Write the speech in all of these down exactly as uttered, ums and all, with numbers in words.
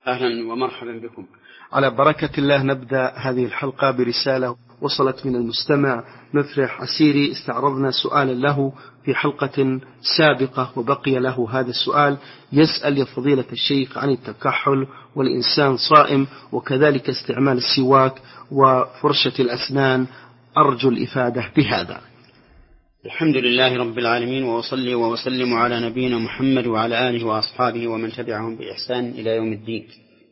أهلا ومرحبا بكم. على بركة الله نبدأ هذه الحلقة برسالة وصلت من المستمع مفرح عسيري. استعرضنا سؤالا له في حلقة سابقة وبقي له هذا السؤال. يسأل يا فضيلة الشيخ عن التكحل والإنسان صائم وكذلك استعمال السواك وفرشة الأسنان، أرجو الإفادة بهذا. الحمد لله رب العالمين، وأصلي وأسلم على نبينا محمد وعلى آله وأصحابه ومن تبعهم بإحسان إلى يوم الدين.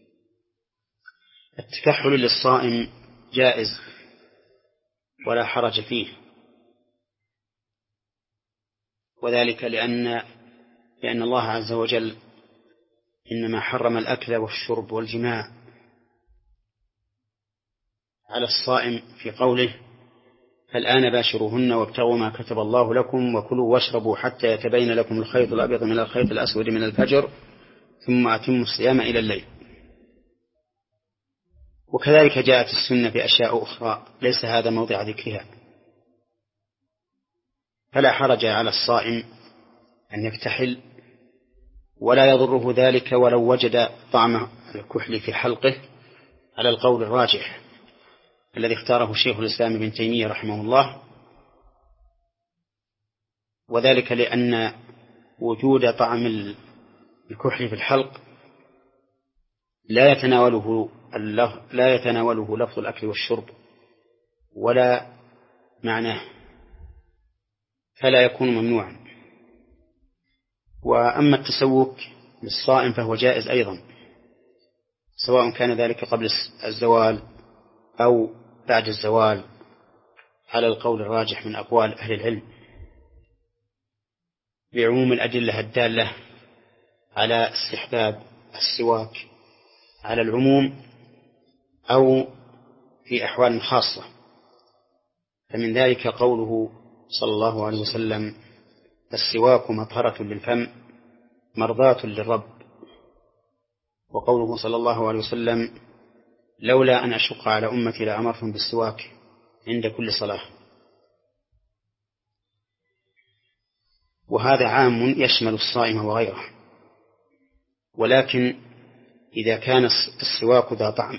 التكحل للصائم جائز ولا حرج فيه، وذلك لأن لأن الله عز وجل إنما حرم الأكل والشرب والجماع على الصائم في قوله: فالآن باشروهن وابتغوا ما كتب الله لكم وكلوا واشربوا حتى يتبين لكم الخيط الأبيض من الخيط الأسود من الفجر ثم أتموا الصيام إلى الليل. وكذلك جاءت السنة بأشياء أخرى ليس هذا موضع ذكرها، فلا حرج على الصائم أن يكتحل، ولا يضره ذلك ولو وجد طعم الكحل في حلقه على القول الراجح الذي اختاره شيخ الإسلام ابن تيمية رحمه الله، وذلك لأن وجود طعم الكحل في الحلق لا يتناوله لا يتناوله لفظ الأكل والشرب ولا معناه، فلا يكون ممنوعا. وأما التسوك للصائم فهو جائز أيضا، سواء كان ذلك قبل الزوال أو بعد الزوال على القول الراجح من أقوال أهل العلم، بعموم الأدلة الدالة على استحباب السواك على العموم أو في أحوال خاصة. فمن ذلك قوله صلى الله عليه وسلم: السواك مطهرة للفم مرضاة للرب، وقوله صلى الله عليه وسلم: لولا أن أشق على أمتي لأمرهم بالسواك عند كل صلاة. وهذا عام يشمل الصائم وغيره، ولكن إذا كان السواك ذا طعم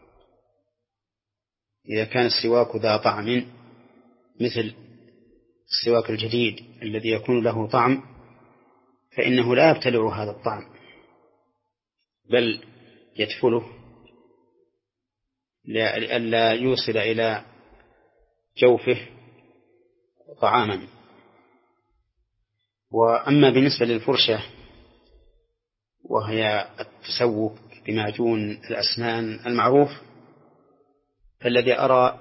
إذا كان السواك ذا طعم مثل السواك الجديد الذي يكون له طعم، فإنه لا يبتلع هذا الطعم بل يدفله لئلا يوصل إلى جوفه طعاما. وأما بالنسبة للفرشة وهي التسوك بمعجون الأسنان المعروف، فالذي أرى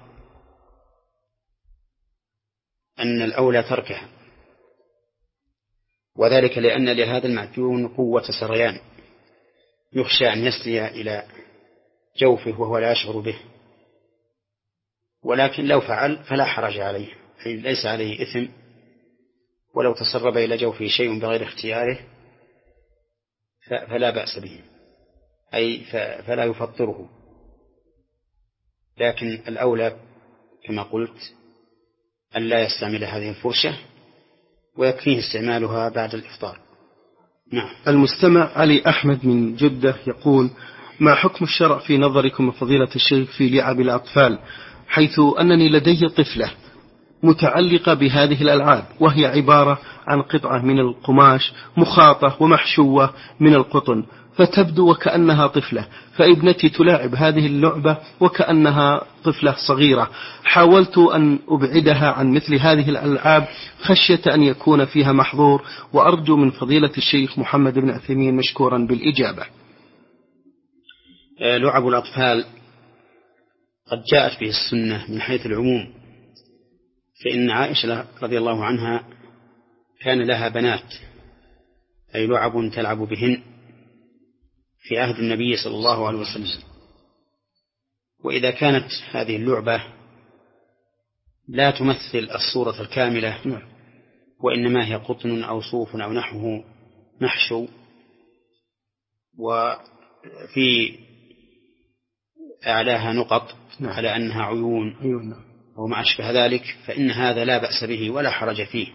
أن الأولى تركها، وذلك لأن لهذا المعجون قوة سريان يخشى أن يسري إلى جوفه وهو لا يشعر به، ولكن لو فعل فلا حرج عليه، أي ليس عليه إثم، ولو تسرب إلى جوفه شيء بغير اختياره فلا بأس به، أي فلا يفطره. لكن الأولى كما قلت أن لا يستعمل هذه الفرشة، ويكفيه استعمالها بعد الإفطار. نعم. المستمع علي أحمد من جدة يقول: ما حكم الشرع في نظركم فضيلة الشيخ في لعب الأطفال، حيث أنني لدي طفلة متعلقة بهذه الألعاب، وهي عبارة عن قطعة من القماش مخاطة ومحشوة من القطن، فتبدو وكأنها طفلة، فابنتي تلاعب هذه اللعبة وكأنها طفلة صغيرة. حاولت أن أبعدها عن مثل هذه الألعاب خشية أن يكون فيها محظور، وأرجو من فضيلة الشيخ محمد بن عثيمين مشكورا بالإجابة. لعب الأطفال قد جاءت به السنة من حيث العموم، فإن عائشة رضي الله عنها كان لها بنات، أي لعب تلعب بهن في عهد النبي صلى الله عليه وسلم. وإذا كانت هذه اللعبة لا تمثل الصورة الكاملة وإنما هي قطن أو صوف أو نحوه محشو، وفي أعلاها نقط على أنها عيون أو ما أشبه ذلك، فإن هذا لا بأس به ولا حرج فيه.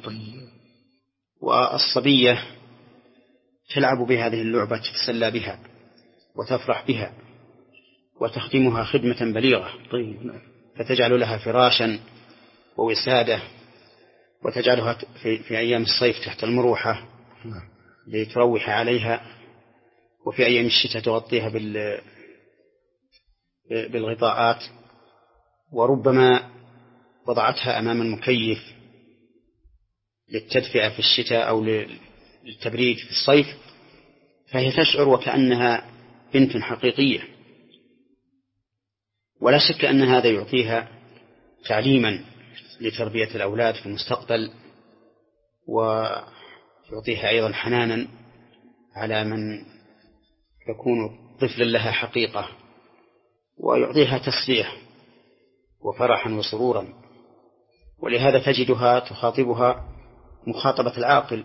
والصبية تلعب بهذه اللعبة تتسلى بها، وتفرح بها وتخدمها خدمة بليغة، فتجعل لها فراشا ووسادة، وتجعلها في, في أيام الصيف تحت المروحة لتروح عليها، وفي أيام الشتاء تغطيها بال بالغطاءات، وربما وضعتها أمام المكيف للتدفئة في الشتاء أو للتبريد في الصيف، فهي تشعر وكأنها بنت حقيقية. ولا شك أن هذا يعطيها تعليما لتربية الأولاد في المستقبل، ويعطيها أيضا حنانا على من يكون طفلا لها حقيقة، ويعطيها تسلية وفرحا وسرورا. ولهذا تجدها تخاطبها مخاطبة العاقل،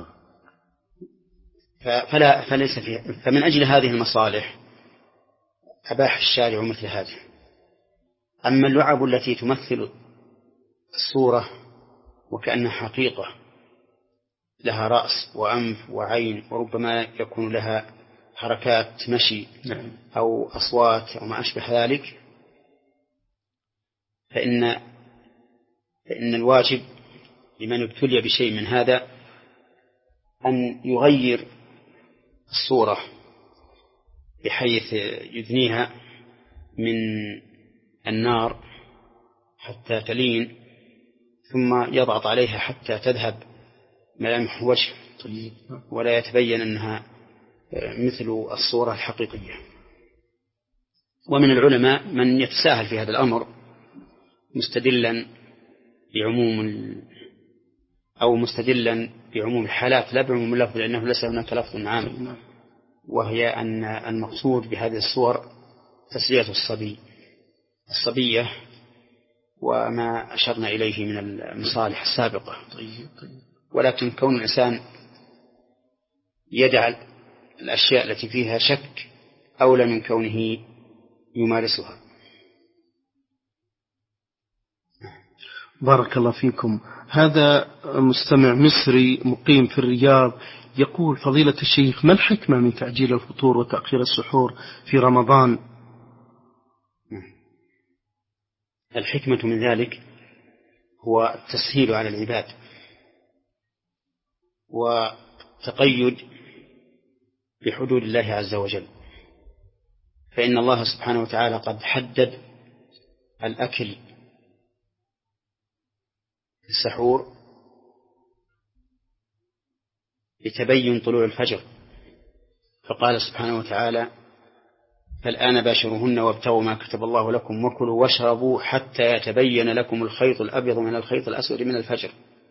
فلا فليس فيها. فمن أجل هذه المصالح أباح الشارع مثل هذه. أما اللعب التي تمثل الصورة وكأنها حقيقة، لها رأس وأنف وعين، وربما يكون لها حركات مشي أو أصوات أو ما أشبه ذلك، فإن فإن الواجب لمن ابتلي بشيء من هذا أن يغير الصورة بحيث يدنيها من النار حتى تلين، ثم يضغط عليها حتى تذهب ملامح الوجه ولا يتبين أنها مثل الصورة الحقيقية. ومن العلماء من يتساهل في هذا الأمر مستدلا بعموم أو مستدلا بعموم الحالات لا بعموم اللفظ، لأنه ليس هناك لفظ عام، وهي أن المقصود بهذه الصور تسلية الصبي الصبية وما أشرنا إليه من المصالح السابقة. ولكن كون الإنسان يدع الأشياء التي فيها شك أولى من كونه يمارسها. بارك الله فيكم. هذا مستمع مصري مقيم في الرياض يقول: فضيلة الشيخ، ما الحكمة من تعجيل الفطور وتأخير السحور في رمضان؟ الحكمة من ذلك هو التسهيل على العباد وتقيد بحدود الله عز وجل، فإن الله سبحانه وتعالى قد حدد الأكل في السحور لتبين طلوع الفجر، فقال سبحانه وتعالى: فالآن باشروهن وابتغوا ما كتب الله لكم وكلوا واشربوا حتى يتبين لكم الخيط الأبيض من الخيط الأسود من الفجر.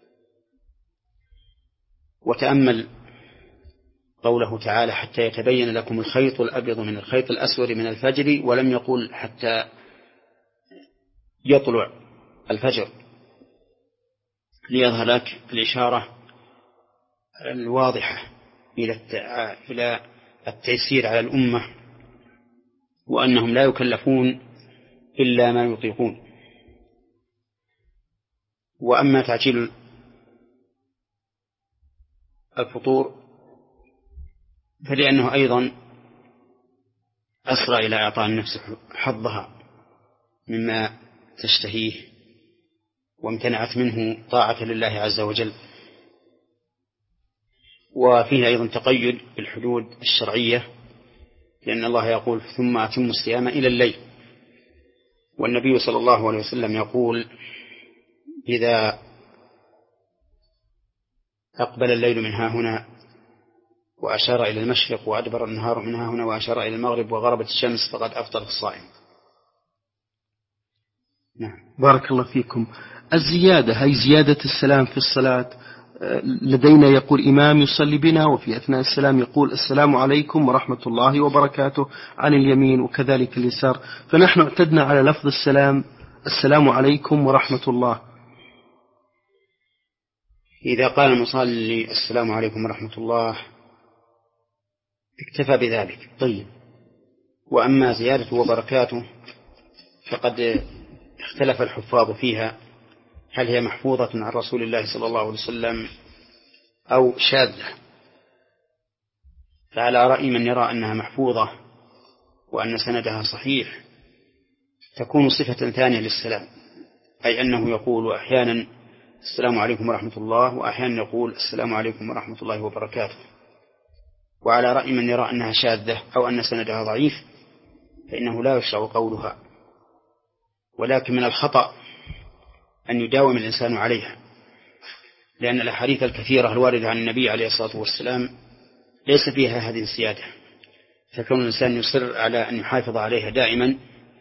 وتأمل قوله تعالى: حتى يتبين لكم الخيط الأبيض من الخيط الأسود من الفجر، ولم يقل حتى يطلع الفجر، ليظهر لك الإشارة الواضحة إلى التيسير على الأمة، وأنهم لا يكلفون إلا ما يطيقون. وأما تعجيل الفطور فلأنه أيضا أسرع إلى إعطاء النفس حظها مما تشتهيه وامتنعت منه طاعة لله عز وجل. وفيه أيضا تقيد بالحدود الشرعية، لأن الله يقول: ثم أتموا الصيام إلى الليل، والنبي صلى الله عليه وسلم يقول: إذا أقبل الليل من ها هنا وأشار إلى المشرق وأدبر النهار من ها هنا وأشار إلى المغرب وغربت الشمس فقد أفطر الصائم. نعم. بارك الله فيكم. الزيادة هي زيادة السلام في الصلاة. لدينا يقول إمام يصلي بنا وفي أثناء السلام يقول: السلام عليكم ورحمة الله وبركاته عن اليمين وكذلك اليسار، فنحن اعتدنا على لفظ السلام: السلام عليكم ورحمة الله. إذا قال المصلي السلام عليكم ورحمة الله اكتفى بذلك. طيب. وأما زيادة وبركاته فقد اختلف الحفاظ فيها، هل هي محفوظة عن رسول الله صلى الله عليه وسلم أو شاذة؟ فعلى رأي من يرى أنها محفوظة وأن سندها صحيح تكون صفة ثانية للسلام، أي أنه يقول أحيانا السلام عليكم ورحمة الله، وأحيانا يقول السلام عليكم ورحمة الله وبركاته. وعلى رأي من يرى أنها شاذة أو أن سندها ضعيف فإنه لا يشرع قولها، ولكن من الخطأ أن يداوم الإنسان عليها، لأن الأحاديث الكثيرة الواردة عن النبي عليه الصلاة والسلام ليس فيها هذه الزيادة، فكون الإنسان يصر على أن يحافظ عليها دائما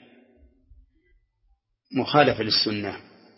مخالفة للسنة.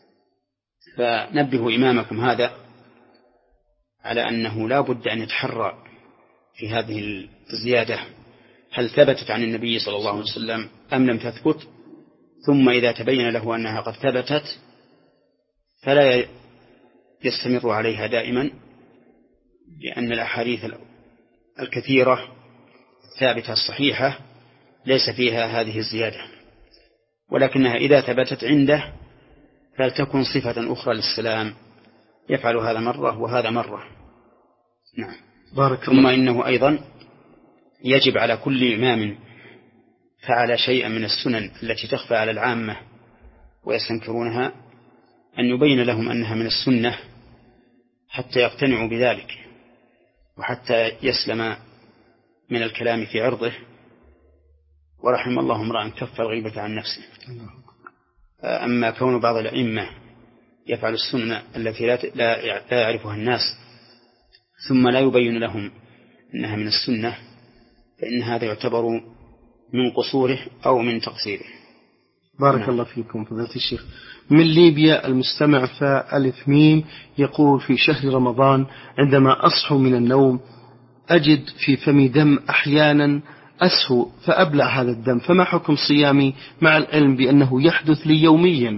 فنبه إمامكم هذا على أنه لا بد أن يتحرى في هذه الزيادة هل ثبتت عن النبي صلى الله عليه وسلم أم لم تثبت، ثم إذا تبين له أنها قد ثبتت فلا يستمر عليها دائما، لأن الأحاديث الكثيرة الثابتة الصحيحة ليس فيها هذه الزيادة، ولكنها إذا ثبتت عنده فلتكن صفة أخرى للسلام يفعل هذا مرة وهذا مرة. نعم. بارك ثم الله. إنه أيضا يجب على كل إمام فعل شيئا من السنن التي تخفى على العامة ويستنكرونها أن يبين لهم أنها من السنة حتى يقتنعوا بذلك، وحتى يسلم من الكلام في عرضه. ورحم الله امرأ كف الغيبة عن نفسه. أما كون بعض الأئمة يفعل السنة التي لا يعرفها الناس ثم لا يبين لهم أنها من السنة فإن هذا يعتبر من قصوره أو من تقصيره. بارك نعم. الله فيكم فضيلة الشيخ. من ليبيا المستمع فألف ميم يقول: في شهر رمضان عندما أصحو من النوم أجد في فمي دم أحيانا أسهو فأبلع هذا الدم، فما حكم صيامي مع العلم بأنه يحدث لي يوميا؟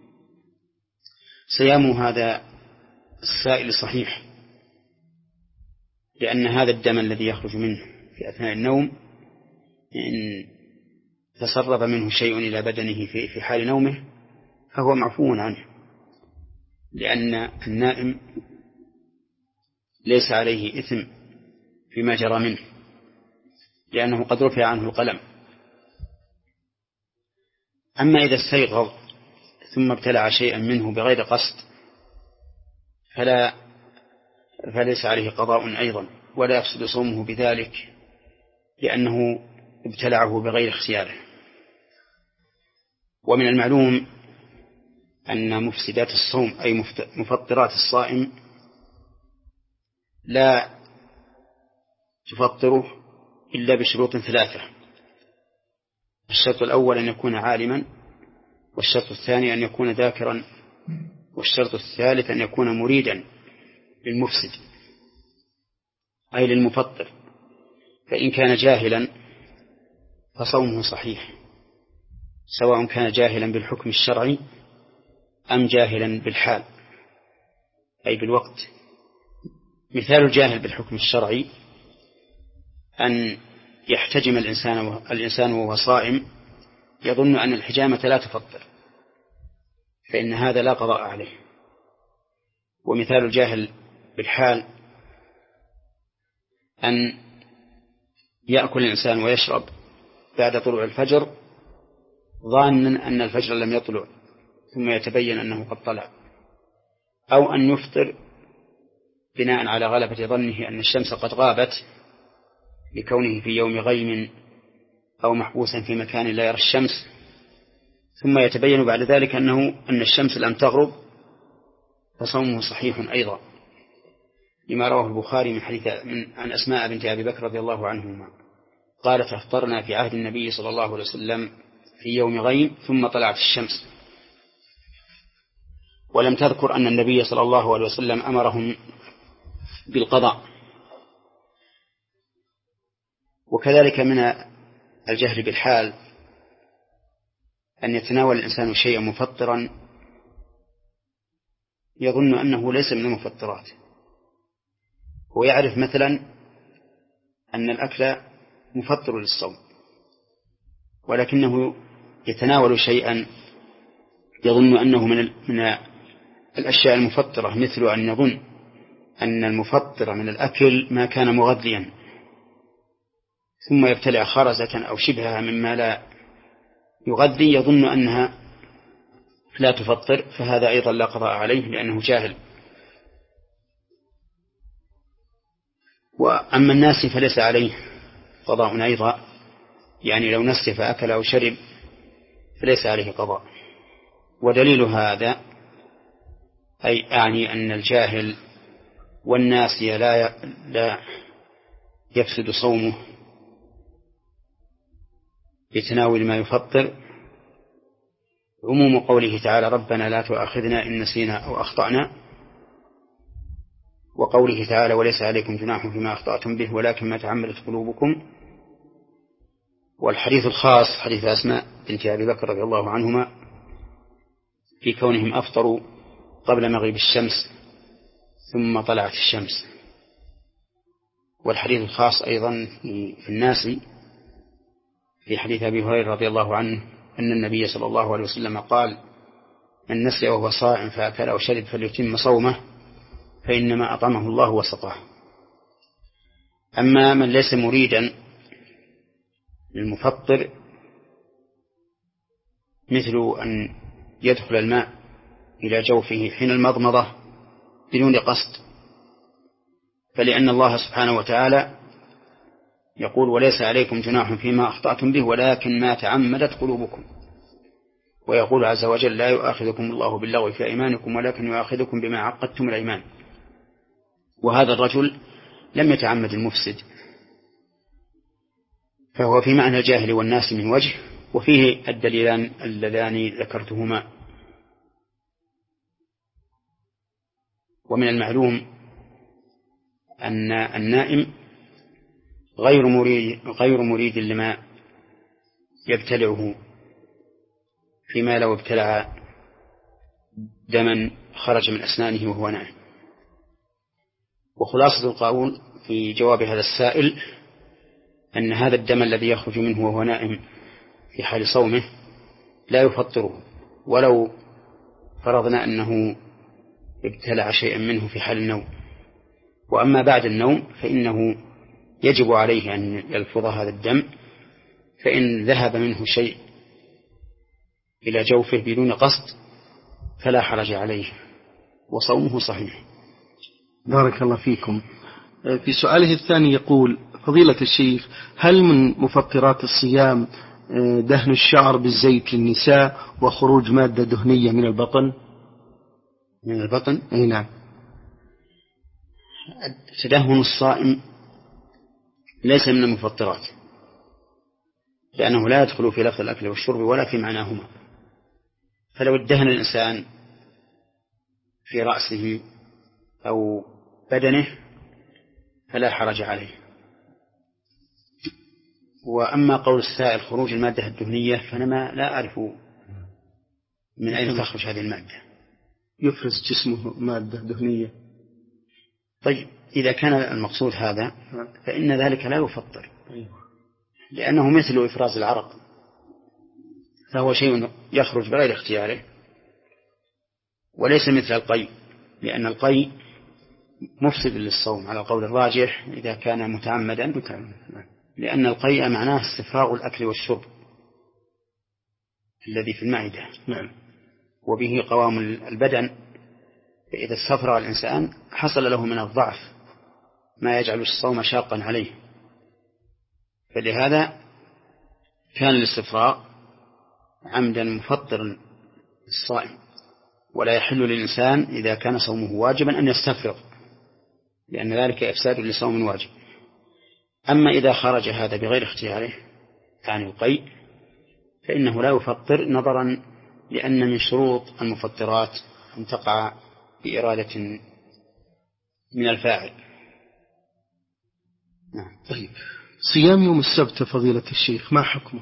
صيام هذا السائل صحيح، لأن هذا الدم الذي يخرج منه في أثناء النوم إن تسرب منه شيء إلى بدنه في حال نومه فهو معفو عنه، لأن النائم ليس عليه إثم فيما جرى منه، لأنه قد رفع عنه القلم. أما إذا استيقظ ثم ابتلع شيئا منه بغير قصد فلا فليس عليه قضاء أيضا، ولا يفسد صومه بذلك، لأنه ابتلعه بغير اختياره. ومن المعلوم أن مفسدات الصوم أي مفطرات الصائم لا تفطره إلا بشروط ثلاثة: الشرط الأول أن يكون عالما، والشرط الثاني أن يكون ذاكرا، والشرط الثالث أن يكون مريدا للمفسد أي للمفطر. فإن كان جاهلا فصومه صحيح، سواء كان جاهلا بالحكم الشرعي أم جاهلا بالحال أي بالوقت. مثال الجاهل بالحكم الشرعي أن يحتجم الإنسان الإنسان وهو صائم يظن أن الحجامة لا تفطر، فإن هذا لا قضاء عليه. ومثال الجاهل بالحال أن يأكل الإنسان ويشرب بعد طلوع الفجر ظانا أن الفجر لم يطلع ثم يتبين أنه قد طلع، أو أن يفطر بناء على غلبة ظنه أن الشمس قد غابت لكونه في يوم غيم أو محبوسا في مكان لا يرى الشمس، ثم يتبين بعد ذلك أنه أن الشمس لم تغرب، فصومه صحيح أيضا، لما رواه البخاري من حديث من عن أسماء بنت أبي بكر رضي الله عنهما قالت: افطرنا في عهد النبي صلى الله عليه وسلم في يوم غيم ثم طلعت الشمس. ولم تذكر أن النبي صلى الله عليه وسلم أمرهم بالقضاء. وكذلك من الجهل بالحال أن يتناول الإنسان شيئا مفطرا يظن أنه ليس من المفطرات، ويعرف مثلا أن الأكل مفطر للصوم، ولكنه يتناول شيئا يظن أنه من من الأشياء المفطرة، مثل أن يظن أن المفطر من الأكل ما كان مغذيا، ثم يبتلع خرزة أو شبهها مما لا يغذي يظن أنها لا تفطر، فهذا أيضا لا قضاء عليه لأنه جاهل. وأما الناس فليس عليه قضاء أيضا، يعني لو نسي فأكل أو شرب فليس عليه قضاء. ودليل هذا أي أعني أن الجاهل والناسي لا لا يفسد صومه بتناول ما يفطر عموم قوله تعالى ربنا لا تؤاخذنا إن نسينا أو أخطأنا، وقوله تعالى وليس عليكم جناح فيما أخطأتم به ولكن ما تعمدت قلوبكم. والحديث الخاص حديث أسماء بنت أبي بكر رضي الله عنهما في كونهم أفطروا قبل مغيب الشمس ثم طلعت الشمس. والحديث الخاص أيضا في الناس في حديث أبي هريرة رضي الله عنه أن النبي صلى الله عليه وسلم قال من نسي وهو صائم فأكل أو شرب فليتم صومه فإنما أطعمه الله وسقاه. أما من ليس مريدا للمفطر مثل أن يدخل الماء إلى جوفه حين المضمضة بدون قصد، فلأن الله سبحانه وتعالى يقول وليس عليكم جناح فيما أخطأتم به ولكن ما تعمدت قلوبكم، ويقول عز وجل لا يؤاخذكم الله باللغو في أيمانكم ولكن يؤاخذكم بما عقدتم الأيمان. وهذا الرجل لم يتعمد المفسد، فهو في معنى الجاهل والناس من وجه، وفيه الدليلان اللذان ذكرتهما. ومن المعلوم أن النائم غير مريد, غير مريد لما يبتلعه، فيما لو ابتلع دما خرج من أسنانه وهو نائم. وخلاصة القول في جواب هذا السائل أن هذا الدم الذي يخرج منه وهو نائم في حال صومه لا يفطره، ولو فرضنا أنه ابتلع شيئا منه في حال النوم. وأما بعد النوم فإنه يجب عليه أن يلفظ هذا الدم، فإن ذهب منه شيء إلى جوفه بدون قصد فلا حرج عليه وصومه صحيح. بارك الله فيكم. في سؤاله الثاني يقول فضيلة الشيخ هل من مفطرات الصيام دهن الشعر بالزيت للنساء وخروج مادة دهنية من البطن؟ من البطن؟ أي نعم. تدهن الصائم ليس من المفطرات، لأنه لا يدخل في لفظ الأكل والشرب ولا في معناهما. فلو ادهن الإنسان في رأسه أو بدنه فلا حرج عليه. وأما قول السائل خروج المادة الدهنية فأنا ما لا أعرف من أين تخرج هذه المادة. يفرز جسمه مادة دهنية. طيب إذا كان المقصود هذا فإن ذلك لا يفطر، لأنه مثل إفراز العرق، فهو شيء يخرج بغير اختياره، وليس مثل القيء، لأن القيء مفسد للصوم على قول الراجح إذا كان متعمدا، لأن القيء معناه استفراغ الأكل والشرب الذي في المعدة، وبه قوام البدن، فإذا استفرغ الإنسان حصل له من الضعف ما يجعل الصوم شاقا عليه، فلهذا كان الاستفراغ عمدا مفطرا الصائم، ولا يحل للإنسان إذا كان صومه واجبا أن يستفرغ، لأن ذلك إفساد لصوم واجب. أما إذا خرج هذا بغير اختياره عن القيء فإنه لا يفطر، نظرا لأن من شروط المفطرات أن تقع بإرادة من الفاعل. نعم. طيب صيام يوم السبت فضيلة الشيخ ما حكمه؟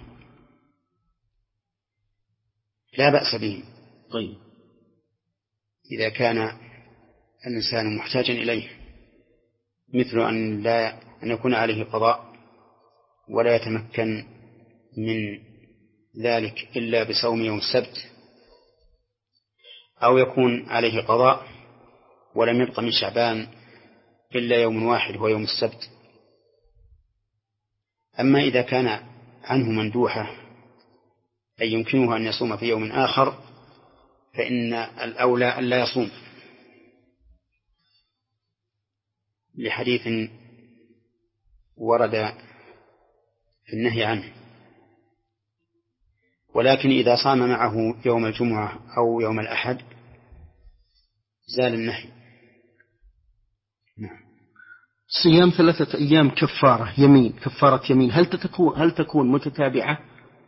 لا بأس به. طيب إذا كان الإنسان محتاجا إليه، مثل أن لا أن يكون عليه قضاء ولا يتمكن من ذلك إلا بصوم يوم السبت، أو يكون عليه قضاء ولم يبق من شعبان إلا يوم واحد هو يوم السبت، أما إذا كان عنه مندوحة أي يمكنه أن يصوم في يوم آخر فإن الأولى أن لا يصوم، لحديث ورد في النهي عنه. ولكن إذا صام معه يوم الجمعة أو يوم الأحد زال النهي. نعم. صيام ثلاثة أيام كفارة يمين كفارة يمين هل تكون هل تكون متتابعة؟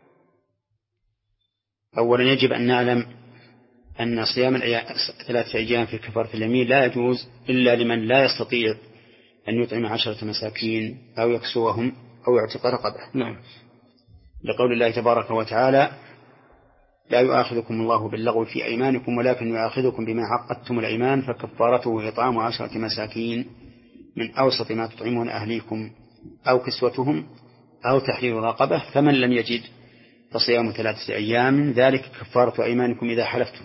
أولا يجب أن نعلم أن صيام ثلاثة أيام في كفارة اليمين لا يجوز إلا لمن لا يستطيع أن يطعم عشرة مساكين أو يكسوهم أو يعتق رقبة. نعم. لقول الله تبارك وتعالى: لا يؤاخذكم الله باللغو في أيمانكم ولكن يؤاخذكم بما عقدتم الأيمان فكفارته إطعام عشرة مساكين من أوسط ما تطعمون أهليكم أو كسوتهم أو تحرير رقبة، فمن لم يجد فصيام ثلاثة أيام ذلك كفارة أيمانكم إذا حلفتم.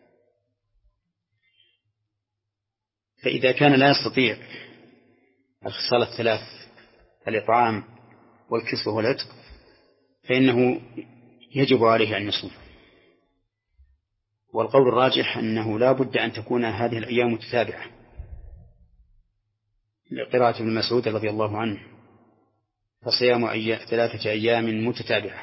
فإذا كان لا يستطيع الخصال الثلاث الإطعام والكسوة والعتق فإنه يجب عليه أن يصوم. والقول الراجح أنه لا بد أن تكون هذه الأيام متتابعة، لقراءة ابن مسعود رضي الله عنه: فصيام أي... ثلاثة أيام متتابعة.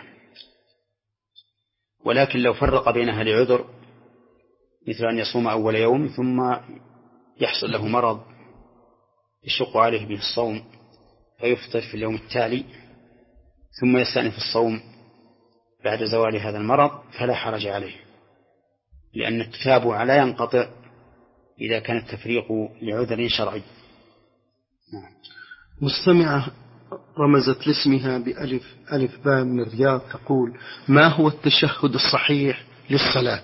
ولكن لو فرق بينها لعذر مثل أن يصوم أول يوم ثم يحصل له مرض يشق عليه به الصوم فيفطر في اليوم التالي ثم يستأنف الصوم بعد زوال هذا المرض فلا حرج عليه، لأن التتابع لا ينقطع إذا كان التفريق لعذر شرعي. مستمعة رمزت لاسمها بألف ألف باء من الرياض تقول: ما هو التشهد الصحيح للصلاة؟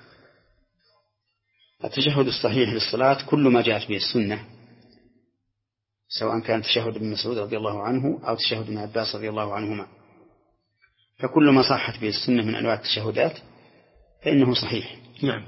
التشهد الصحيح للصلاة كل ما جاءت به السنة، سواء كان تشهد ابن مسعود رضي الله عنه أو تشهد ابن عباس رضي الله عنهما، فكل ما صحت به السنة من أنواع التشهدات فإنه صحيح. نعم.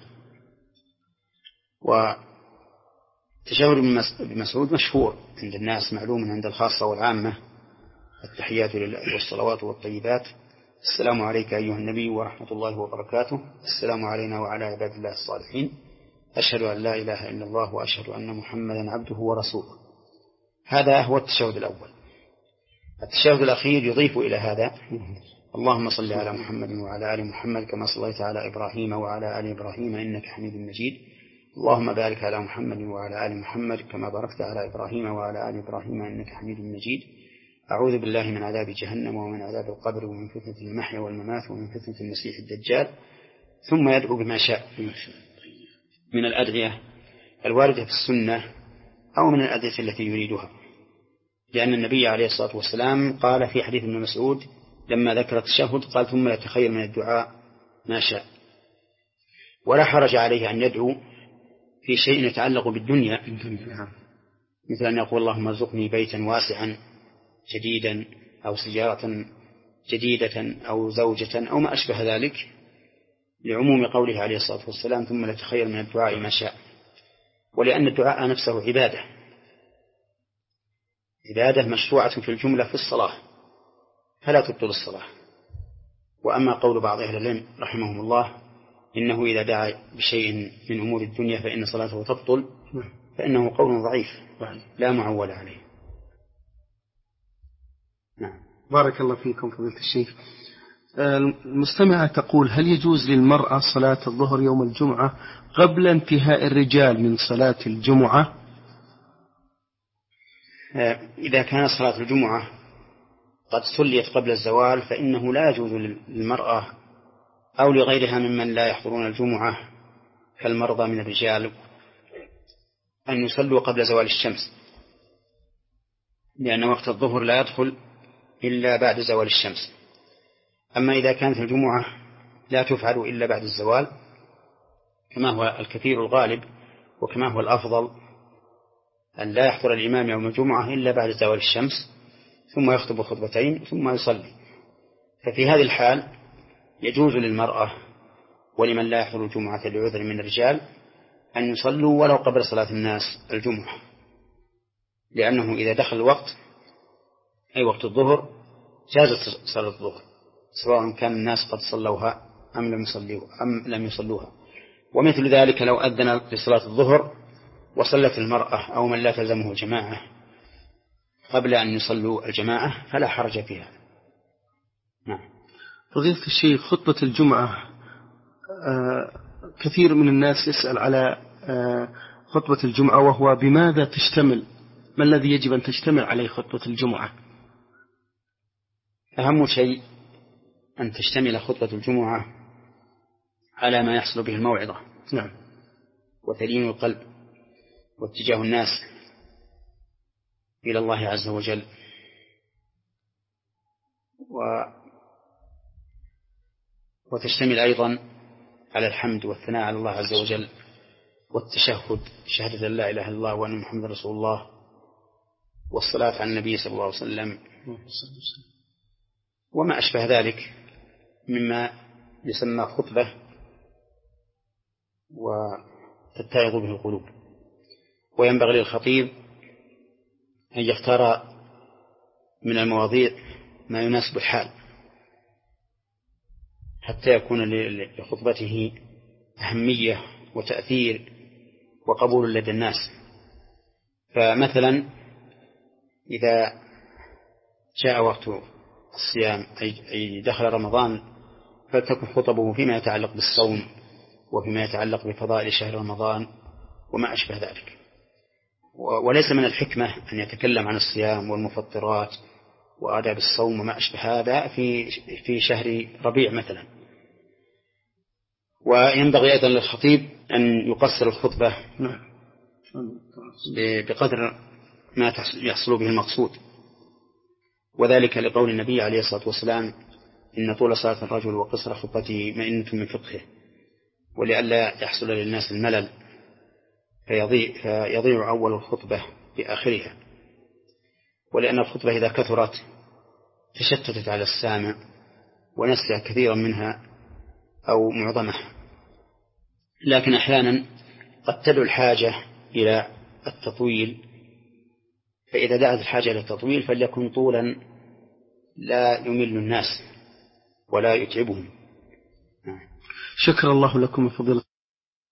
وتشهد ابن مسعود مشهور عند الناس، معلوم عند الخاصة والعامة: التحيات لله والصلوات والطيبات، السلام عليك أيها النبي ورحمة الله وبركاته، السلام علينا وعلى عباد الله الصالحين، أشهد أن لا إله إلا الله وأشهد أن محمدا عبده ورسوله. هذا هو التشهد الأول. التشهد الأخير يضيف إلى هذا: اللهم صل على محمد وعلى آل محمد كما صليت على إبراهيم وعلى آل إبراهيم إنك حميد مجيد، اللهم بارك على محمد وعلى آل محمد كما باركت على إبراهيم وعلى آل إبراهيم إنك حميد مجيد، أعوذ بالله من عذاب جهنم ومن عذاب القبر ومن فتنة المحيا والممات ومن فتنة المسيح الدجال. ثم يدعو بما شاء من الأدعية الواردة في السنة أو من الأدعية التي يريدها، لأن النبي عليه الصلاة والسلام قال في حديث ابن مسعود لما ذكر التشهد قال: ثم يتخير من الدعاء ما شاء. ولا حرج عليه أن يدعو في شيء يتعلق بالدنيا، مثل أن يقول: اللهم ارزقني بيتا واسعا جديدا أو سيارة جديدة أو زوجة أو ما أشبه ذلك، لعموم قوله عليه الصلاة والسلام: ثم يتخير من الدعاء ما شاء. ولأن الدعاء نفسه عبادة عبادة مشروعة في الجملة في الصلاة فلا تبطل الصلاة. وأما قول بعض أهل العلم رحمهم الله إنه إذا دعا بشيء من أمور الدنيا فإن صلاته تبطل، فإنه قول ضعيف لا معول عليه. نعم. بارك الله فيكم فضيلة الشيخ. المستمعة تقول: هل يجوز للمرأة صلاة الظهر يوم الجمعة قبل انتهاء الرجال من صلاة الجمعة؟ إذا كانت صلاة الجمعة قد صليت قبل الزوال فإنه لا يجوز للمرأة أو لغيرها ممن لا يحضرون الجمعة كالمرضى من الرجال أن يصلوا قبل زوال الشمس، لأن وقت الظهر لا يدخل إلا بعد زوال الشمس. أما إذا كانت الجمعة لا تفعل إلا بعد الزوال كما هو الكثير الغالب وكما هو الأفضل أن لا يحضر الإمام يوم الجمعة إلا بعد زوال الشمس ثم يخطب خطبتين ثم يصلي، ففي هذه الحال يجوز للمرأة ولمن لا يحضر الجمعة لعذر من الرجال أن يصلوا ولو قبل صلاة الناس الجمعة، لأنه إذا دخل الوقت أي وقت الظهر جازت صلاة الظهر سواء كان الناس قد صلوها أم لم يصلوها أم لم يصلوها. ومثل ذلك لو أذن لصلاة الظهر وصلت المرأة أو من لا تلزمه الجماعة قبل أن يصلوا الجماعة فلا حرج فيها. نعم. فضيلة الشيخ، خطبة الجمعة آه كثير من الناس يسأل على آه خطبة الجمعة، وهو بماذا تشتمل؟ ما الذي يجب أن تشتمل عليه خطبة الجمعة؟ أهم شيء أن تشتمل خطبة الجمعة على ما يحصل به الموعظة. نعم. وتلين القلب واتجاه الناس إلى الله عز وجل، و وتشتمل أيضا على الحمد والثناء على الله عز وجل والتشهد، شهادة لا إله إلا الله وأن محمد رسول الله، والصلاة على النبي صلى الله عليه وسلم وما أشبه ذلك مما يسمى خطبة وتتعظ به القلوب. وينبغي للخطيب أن يختار من المواضيع ما يناسب الحال حتى يكون لخطبته أهمية وتأثير وقبول لدى الناس. فمثلا إذا جاء وقت الصيام أي دخل رمضان فلتكن خطبه فيما يتعلق بالصوم وفيما يتعلق بفضائل شهر رمضان وما أشبه ذلك. وليس من الحكمة أن يتكلم عن الصيام والمفطرات وآداب الصوم وما أشبه هذا في في شهر ربيع مثلا. وينبغي أيضا للخطيب أن يقصر الخطبة بقدر ما يحصل به المقصود، وذلك لقول النبي عليه الصلاة والسلام إن طول صلاة الرجل وقصر خطبته مئنة من فقهه، ولئلا يحصل للناس الملل فيضيع, فيضيع أول الخطبة بآخرها، ولأن الخطبة إذا كثرت تشتتت على السامع ونسي كثيرا منها أو معظمها. لكن أحيانا قد تدعو الحاجة إلى التطويل، فإذا دعت الحاجة إلى التطويل فليكن طولا لا يمل الناس ولا يتعبهم. شكر الله لكم فضيلة